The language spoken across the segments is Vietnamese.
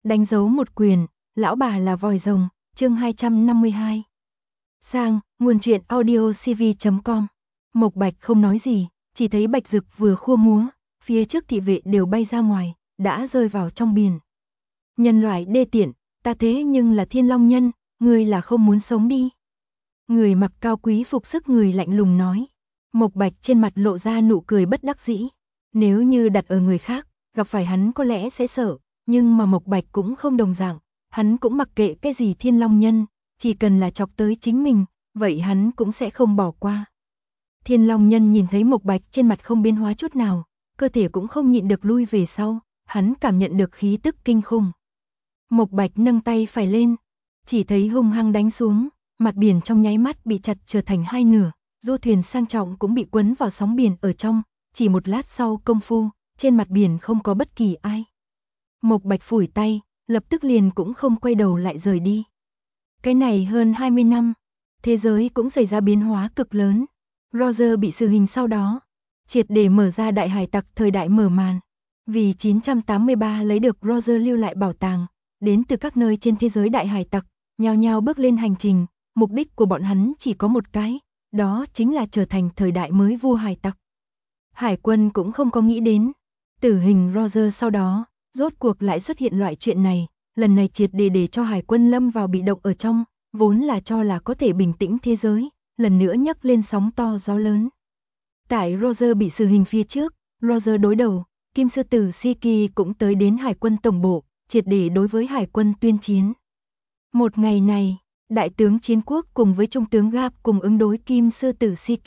đánh dấu một quyền, lão bà là vòi rồng, chương 252. Sang, nguồn truyện audio cv.com. Mộc Bạch không nói gì, chỉ thấy Bạch Dực vừa khua múa, phía trước thị vệ đều bay ra ngoài, đã rơi vào trong biển. Nhân loại đê tiện, ta thế nhưng là Thiên Long Nhân, ngươi là không muốn sống đi. Người mặc cao quý phục sức người lạnh lùng nói. Mộc Bạch trên mặt lộ ra nụ cười bất đắc dĩ. Nếu như đặt ở người khác, gặp phải hắn có lẽ sẽ sợ, nhưng mà Mộc Bạch cũng không đồng dạng, hắn cũng mặc kệ cái gì Thiên Long Nhân, chỉ cần là chọc tới chính mình, vậy hắn cũng sẽ không bỏ qua. Thiên Long Nhân nhìn thấy Mộc Bạch trên mặt không biến hóa chút nào, cơ thể cũng không nhịn được lui về sau, hắn cảm nhận được khí tức kinh khủng. Mộc Bạch nâng tay phải lên, chỉ thấy hung hăng đánh xuống, mặt biển trong nháy mắt bị chặt trở thành hai nửa, du thuyền sang trọng cũng bị quấn vào sóng biển ở trong, chỉ một lát sau công phu, trên mặt biển không có bất kỳ ai. Mộc Bạch phủi tay, lập tức liền cũng không quay đầu lại rời đi. Cái này hơn 20 năm, thế giới cũng xảy ra biến hóa cực lớn. Roger bị xử hình sau đó, triệt để mở ra đại hải tặc thời đại mở màn. Vì 983 lấy được Roger lưu lại bảo tàng, đến từ các nơi trên thế giới đại hải tặc, nhao nhao bước lên hành trình, mục đích của bọn hắn chỉ có một cái, đó chính là trở thành thời đại mới vua hải tặc. Hải quân cũng không có nghĩ đến, tử hình Roger sau đó, rốt cuộc lại xuất hiện loại chuyện này, lần này triệt để cho hải quân lâm vào bị động ở trong, vốn là cho là có thể bình tĩnh thế giới, lần nữa nhấc lên sóng to gió lớn. Tại Roger bị xử hình phía trước, Roger đối đầu, Kim Sư Tử Siki cũng tới đến hải quân tổng bộ, triệt để đối với hải quân tuyên chiến. Một ngày này, đại tướng Chiến Quốc cùng với trung tướng Gap cùng ứng đối Kim Sư Tử Siki.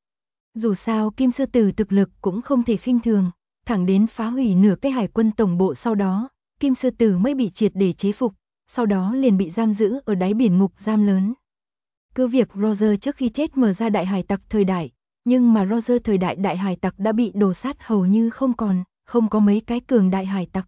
Dù sao Kim Sư Tử thực lực cũng không thể khinh thường, thẳng đến phá hủy nửa cái hải quân tổng bộ sau đó, Kim Sư Tử mới bị triệt để chế phục, sau đó liền bị giam giữ ở đáy biển ngục giam lớn. Cứ việc Roger trước khi chết mở ra đại hải tặc thời đại, nhưng mà Roger thời đại đại hải tặc đã bị đổ sát hầu như không còn, không có mấy cái cường đại hải tặc.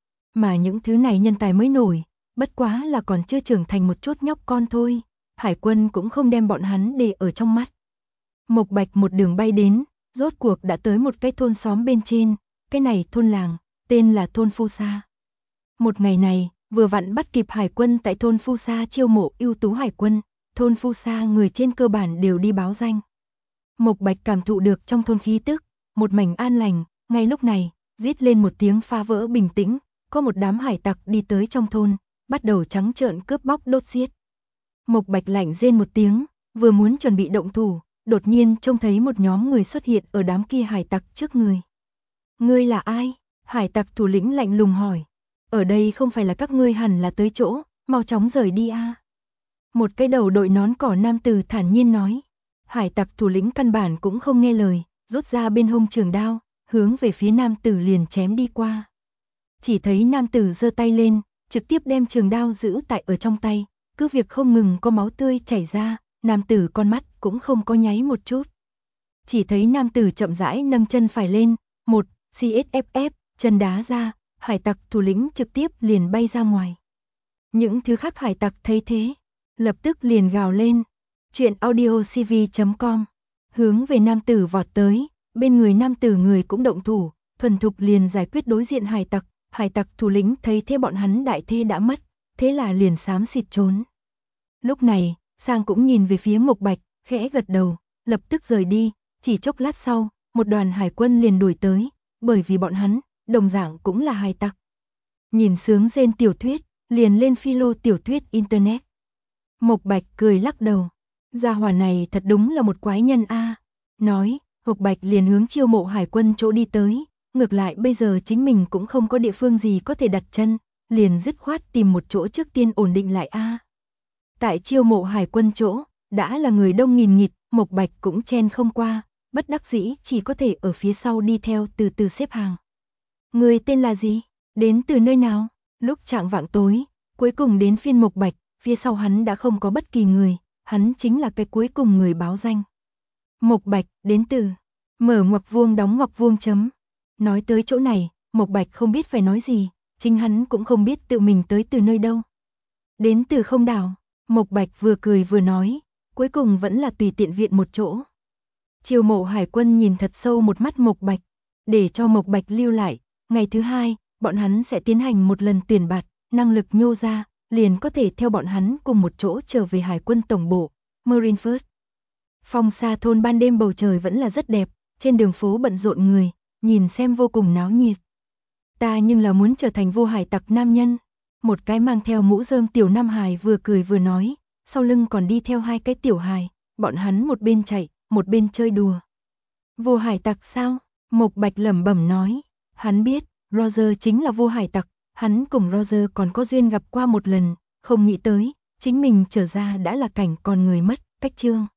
Mà những thứ này nhân tài mới nổi, bất quá là còn chưa trưởng thành một chút nhóc con thôi, hải quân cũng không đem bọn hắn để ở trong mắt. Mộc Bạch một đường bay đến, rốt cuộc đã tới một cái thôn xóm bên trên, cái này thôn làng, tên là thôn Phu Sa. Một ngày này, vừa vặn bắt kịp hải quân tại thôn Phu Sa chiêu mộ ưu tú hải quân, thôn Phu Sa người trên cơ bản đều đi báo danh. Mộc Bạch cảm thụ được trong thôn khí tức, một mảnh an lành, ngay lúc này, rít lên một tiếng phá vỡ bình tĩnh, có một đám hải tặc đi tới trong thôn, bắt đầu trắng trợn cướp bóc đốt giết. Mộc Bạch lạnh rên một tiếng, vừa muốn chuẩn bị động thủ, đột nhiên trông thấy một nhóm người xuất hiện ở đám kia hải tặc trước người. Ngươi là ai? Hải tặc thủ lĩnh lạnh lùng hỏi. Ở đây không phải là các ngươi hẳn là tới chỗ, mau chóng rời đi a. Một cái đầu đội nón cỏ nam tử thản nhiên nói. Hải tặc thủ lĩnh căn bản cũng không nghe lời, rút ra bên hông trường đao, hướng về phía nam tử liền chém đi qua. Chỉ thấy nam tử giơ tay lên, trực tiếp đem trường đao giữ tại ở trong tay, cứ việc không ngừng có máu tươi chảy ra, nam tử con mắt cũng không có nháy một chút. Chỉ thấy nam tử chậm rãi nâng chân phải lên, một CSFF, chân đá ra, hải tặc thủ lĩnh trực tiếp liền bay ra ngoài. Những thứ khác hải tặc thấy thế, lập tức liền gào lên. Chuyện audio cv.com, hướng về nam tử vọt tới, bên người nam tử người cũng động thủ, thuần thục liền giải quyết đối diện hải tặc thủ lĩnh thấy thế bọn hắn đại thế đã mất, thế là liền xám xịt trốn. Lúc này, Sang cũng nhìn về phía Mộc Bạch, khẽ gật đầu, lập tức rời đi, chỉ chốc lát sau, một đoàn hải quân liền đuổi tới, bởi vì bọn hắn, đồng dạng cũng là hải tặc. Nhìn sướng rên tiểu thuyết, liền lên philo tiểu thuyết internet. Mộc Bạch cười lắc đầu, gia hỏa này thật đúng là một quái nhân a. Nói, Mộc Bạch liền hướng chiêu mộ hải quân chỗ đi tới, ngược lại bây giờ chính mình cũng không có địa phương gì có thể đặt chân, liền dứt khoát tìm một chỗ trước tiên ổn định lại a. Tại chiêu mộ hải quân chỗ, đã là người đông nghìn nghịt, Mộc Bạch cũng chen không qua, bất đắc dĩ chỉ có thể ở phía sau đi theo từ từ xếp hàng. Người tên là gì? Đến từ nơi nào? Lúc chạng vạng tối, cuối cùng đến phiên Mộc Bạch, phía sau hắn đã không có bất kỳ người, hắn chính là cái cuối cùng người báo danh. Mộc Bạch, đến từ, mở ngoặc vuông đóng ngoặc vuông chấm. Nói tới chỗ này, Mộc Bạch không biết phải nói gì, chính hắn cũng không biết tự mình tới từ nơi đâu. Đến từ không đảo, Mộc Bạch vừa cười vừa nói, cuối cùng vẫn là tùy tiện viện một chỗ. Chiêu mộ hải quân nhìn thật sâu một mắt Mộc Bạch, để cho Mộc Bạch lưu lại, ngày thứ hai, bọn hắn sẽ tiến hành một lần tuyển bạt, năng lực nhô ra, liền có thể theo bọn hắn cùng một chỗ trở về Hải quân tổng bộ, Marineford. Phong xa thôn ban đêm bầu trời vẫn là rất đẹp, trên đường phố bận rộn người, nhìn xem vô cùng náo nhiệt. Ta nhưng là muốn trở thành vô hải tặc nam nhân. Một cái mang theo mũ rơm tiểu nam hài vừa cười vừa nói, sau lưng còn đi theo hai cái tiểu hài, bọn hắn một bên chạy, một bên chơi đùa. Vô hải tặc sao? Mộc Bạch lẩm bẩm nói, hắn biết, Roger chính là vô hải tặc, hắn cùng Roger còn có duyên gặp qua một lần, không nghĩ tới, chính mình trở ra đã là cảnh còn người mất, cách chương.